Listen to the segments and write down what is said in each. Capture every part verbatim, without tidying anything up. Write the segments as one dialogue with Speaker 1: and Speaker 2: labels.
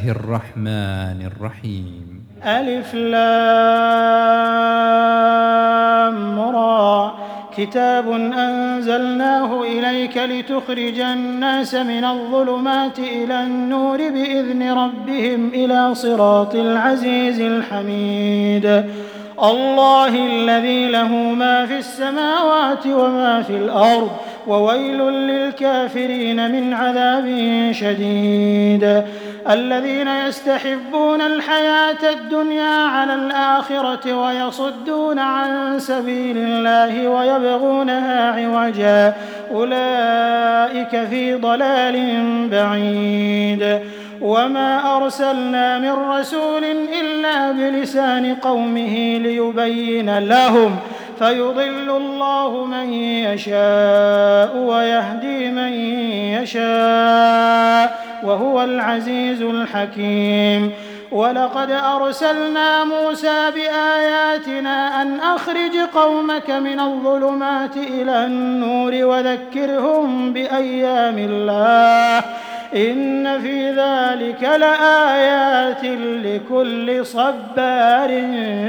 Speaker 1: الله الرحمن الرحيم.
Speaker 2: ألف لام را كتاب أنزلناه إليك لتخرج الناس من الظلمات إلى النور بإذن ربهم إلى صراط العزيز الحميد. الله الذي له ما في السماوات وما في الأرض وويل للكافرين من عذاب شديد. الذين يستحبون الحياة الدنيا على الآخرة ويصدون عن سبيل الله ويبغونها عوجا أولئك في ضلال بعيد. وما أرسلنا من رسول إلا بلسان قومه ليبين لهم فيضل الله من يشاء ويهدي من يشاء وهو العزيز الحكيم. ولقد أرسلنا موسى بآياتنا أن أخرج قومك من الظلمات إلى النور وذكرهم بأيام الله إن في ذلك لآيات لكل صبار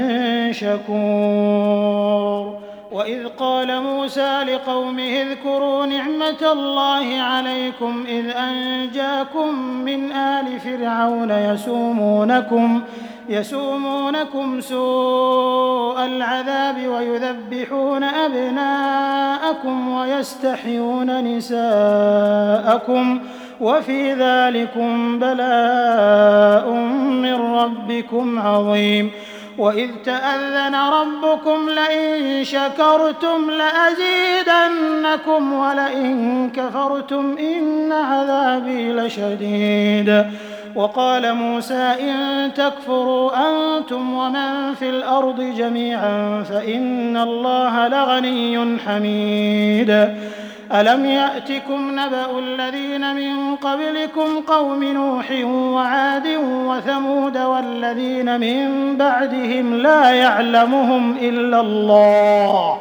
Speaker 2: شكور. وإذ قال موسى لقومه اذكروا نعمة الله عليكم إذ أنجاكم من آل فرعون يسومونكم يسومونكم سوء العذاب ويذبحون أبناءكم ويستحيون نساءكم وفي ذلكم بلاء من ربكم عظيم. وإذ تأذن ربكم لئن شكرتم لأزيدنكم ولئن كفرتم إن عذابي لشديد. وقال موسى إن تكفروا أنتم ومن في الأرض جميعا فإن الله لغني حميد. ألم يأتكم نبأ الذين من قبلكم قوم نوح وعاد وثمود والذين من بعدهم لا يعلمهم إلا الله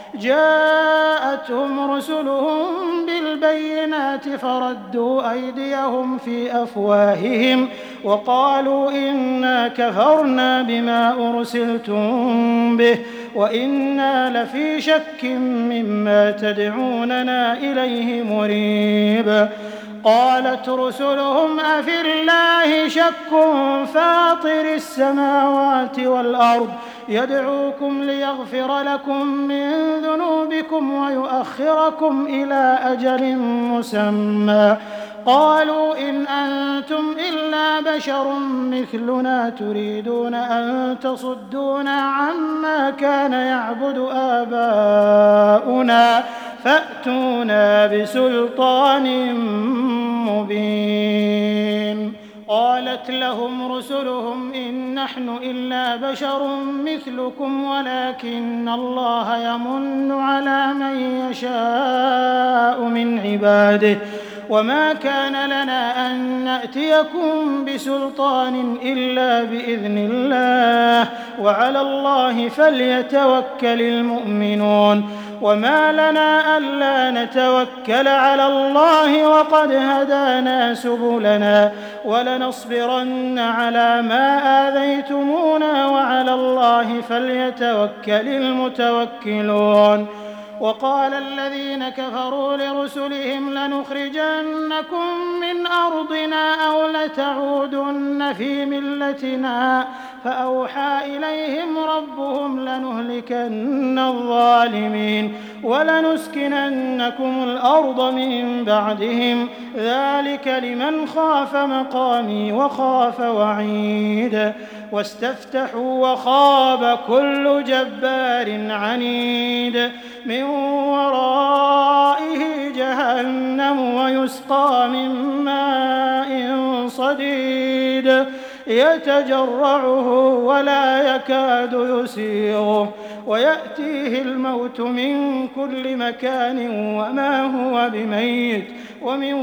Speaker 2: جاءتهم رسلهم بالبينات فردوا أيديهم في أفواههم وقالوا إنا كفرنا بما أرسلتم به وإنا لفي شك مما تدعوننا إليه مريب. قالت رسلهم أفي الله شك فاطر السماوات والأرض يدعوكم ليغفر لكم من ذنوبكم ويؤخركم إلى أجل مسمى قالوا إن أنتم إلا بشر مثلنا تريدون أن تصدونا عما كان يعبد آباؤنا فأتونا بسلطان مبين. قالت لهم رسلهم إن نحن إلا بشر مثلكم ولكن الله يمن على من يشاء من عباده وما كان لنا أن نأتيكم بسلطان إلا بإذن الله وعلى الله فليتوكل المؤمنون. وما لنا ألا نتوكل على الله وقد هدانا سبلنا ولنصبرن على ما آذيتمونا وعلى الله فليتوكل المتوكلون. وقال الذين كفروا لرسلهم لنخرجنكم من أرضنا أو لتعودن في ملتنا فأوحى إليهم ربهم لنهلكن الظالمين ولنسكننكم الأرض من بعدهم ذلك لمن خاف مقامي وخاف وعيد. واستفتحوا وخاب كل جبار عنيد من ورائه جهنم ويسقى من ماء صديد يتجرعه ولا يكاد يسيغه ويأتيه الموت من كل مكان وما هو بميت ومن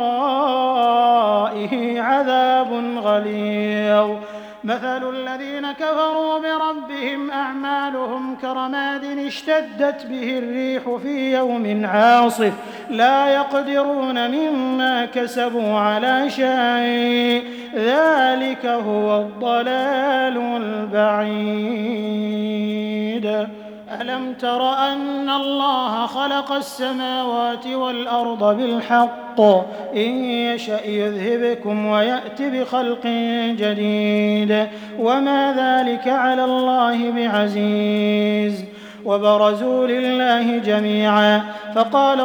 Speaker 2: ورائه عذاب غليظ. مثل الذين كفروا بربهم أعمالهم كرماد اشتدت به الريح في يوم عاصف لا يقدرون مما كسبوا على شيء ذلك هو الضلال البعيد. ألم تر أن الله خلق السماوات والأرض بالحق إن يشأ يذهبكم ويأت بخلق جديد وما ذلك على الله بعزيز. وبرزوا لله جميعا فقال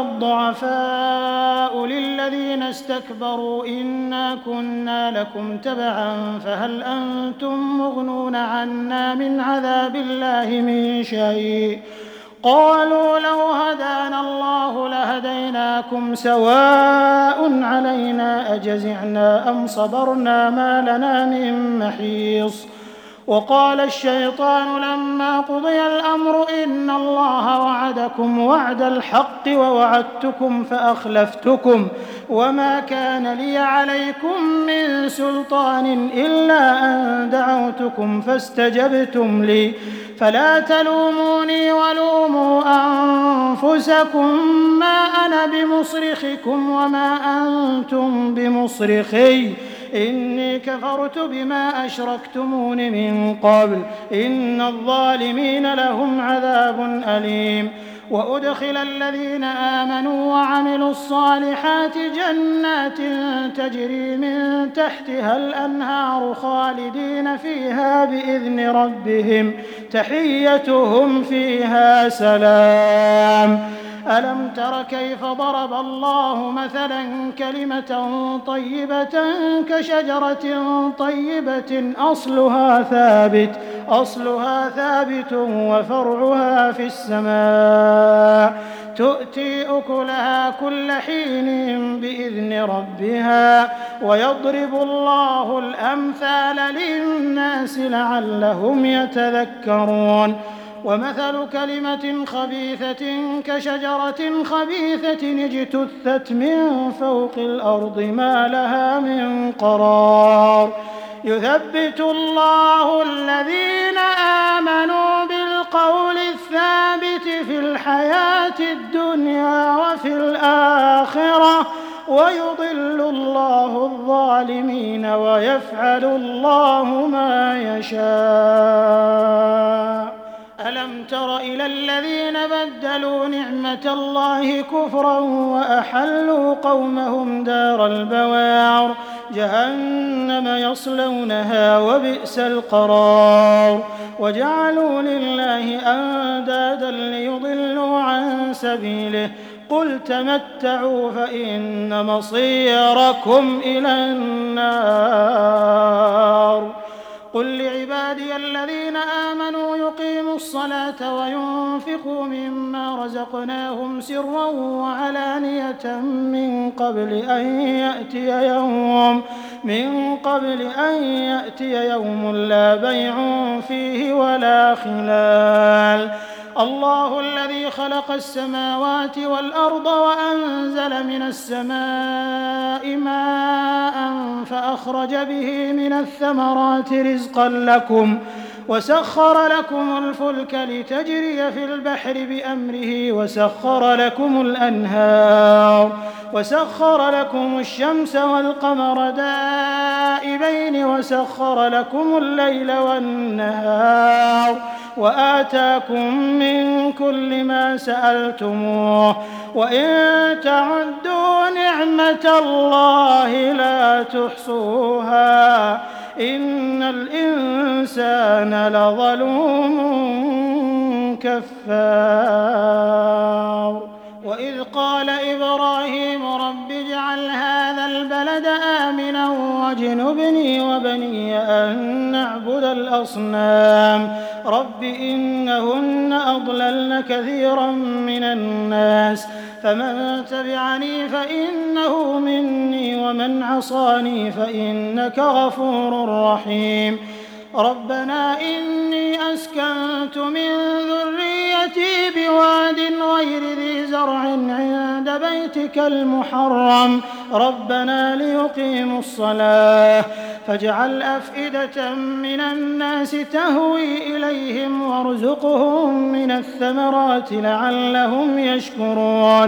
Speaker 2: الضعفاء للذين استكبروا إنا كنا لكم تبعا فهل أنتم مغنون عنا من عذاب الله من شيء قالوا لو هدانا الله لهديناكم سواء علينا أجزعنا أم صبرنا ما لنا من محيص. وقال الشيطان لما قضي الأمر إن الله وعدكم وعد الحق ووعدتكم فأخلفتكم وما كان لي عليكم من سلطان إلا أن دعوتكم فاستجبتم لي فلا تلوموني ولوموا أنفسكم ما أنا بمصرخكم وما أنتم بمصرخي إني كفرت بما أشركتمون من قبل إن الظالمين لهم عذاب أليم. وأدخل الذين آمنوا وعملوا الصالحات جنات تجري من تحتها الأنهار خالدين فيها بإذن ربهم تحيتهم فيها سلام. ألم تر كيف ضرب الله مثلا كلمة طيبة كشجرة طيبة أصلها ثابت أصلها ثابت وفرعها في السماء تؤتي أكلها كل حين بإذن ربها ويضرب الله الأمثال للناس لعلهم يتذكرون. ومثل كلمة خبيثة كشجرة خبيثة اجتثت من فوق الأرض ما لها من قرار يثبت الله الذين آمنوا بالقول الثابت في الحياة الدنيا وفي الآخرة ويضل الله الظالمين ويفعل الله ما يشاء. ألم تر إلى الذين بدلوا نعمة الله كفرا وأحلوا قومهم دار البوار جهنم يصلونها وبئس القرار وجعلوا لله أندادا ليضلوا عن سبيله قل تمتعوا فإن مصيركم إلى النار. قل لعبادي الذين آمنوا يقيموا الصلاة وينفقوا مما رزقناهم سرا وعلانية من قبل أن يأتي يوم من قبل أن يأتي يوم لا بيع فيه ولا خلال. الله الذي خلق السماوات والأرض وأنزل من السماء ماء فأخرج به من الثمرات رزقا لكم وسخر لكم الفلك لتجري في البحر بأمره وسخر لكم الأنهار وسخر لكم الشمس والقمر دائبين وسخر لكم الليل والنهار وآتاكم من كل ما سألتموه وإن تعدوا نعمة الله لا تحصوها إن الإنسان لظلوم كفار. وإذ قال إبراهيم رب اجعل هذا البلد آمنا واجنبني وبني أن نعبد الأصنام رب إنهن أضللن كثيرا من الناس فمن تبعني فإنه مني ومن عصاني فإنك غفور رحيم. ربنا إني أسكنت من ذريتي بواد غير ذي زرع عند بيتك المحرم ربنا ليقيموا الصلاة فاجعل أفئدة من الناس تهوي إليهم وارزقهم من الثمرات لعلهم يشكرون.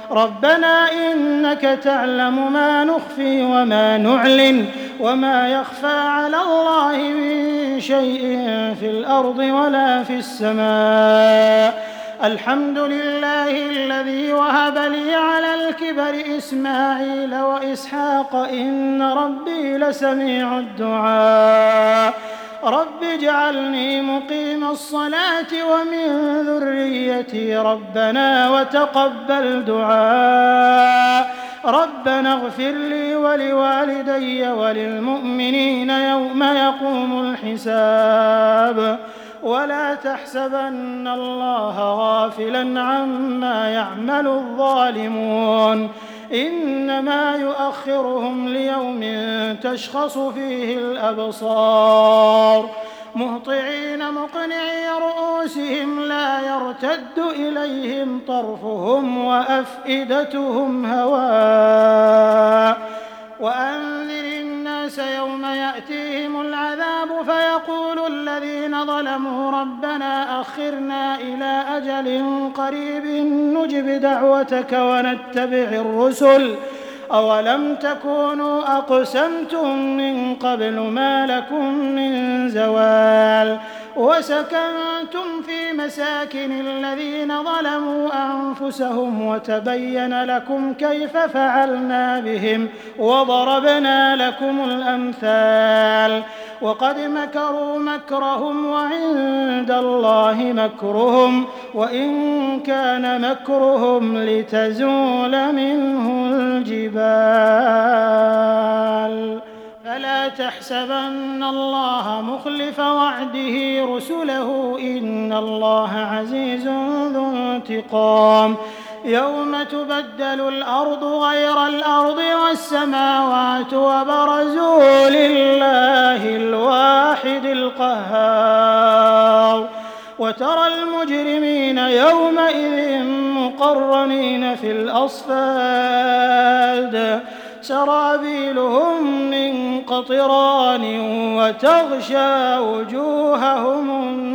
Speaker 2: ربنا إنك تعلم ما نخفي وما نعلن وما يخفى على الله من شيء في الأرض ولا في السماء الحمد لله الذي وهب لي على الكبر إسماعيل وإسحاق إن ربي لسميع الدعاء رب اجعلني مقيم الصلاة ومن ذريتي ربنا وتقبل دعاء ربنا اغفر لي ولوالدي وللمؤمنين يوم يقوم الحساب ولا تحسبن الله غافلا عما يعمل الظالمون إنما يؤخرهم ليوم تشخص فيه الأبصار مهطعين مقنعي رؤوسهم لا يرتد إليهم طرفهم وأفئدتهم هواء وأنذر الناس يوم يأتيهم العذاب فيقول الذين ظلموا ربنا أخرنا إلى أجل قريب نجب دعوتك ونتبع الرسل أولم تكونوا أقسمتم من قبل ما لكم من زوال وسكنتم في مساكن الذين ظلموا أنفسهم وتبين لكم كيف فعلنا بهم وضربنا لكم الأمثال وقد مكروا مكرهم وعند الله مكرهم وإن كان مكرهم لتزول منه الجبال فلا تحسبن الله مخلف وعده رسله إن الله عزيز ذو انتقام يوم تبدل الأرض غير الأرض والسماوات وبرزوا لله الواحد القهار وترى المجرمين يومئذ مقرنين في الأصفاد سرابيلهم من قطران وتغشى وجوههم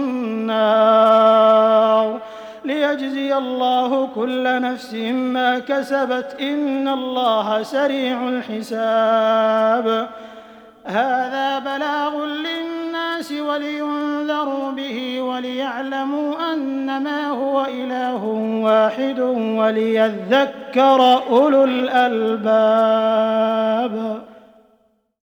Speaker 2: النار ليجزي الله كل نفس ما كسبت إن الله سريع الحساب هذا بلاغ للناس ولينذروا به وليعلموا أنما هو إله واحد وليذكر أولو الألباب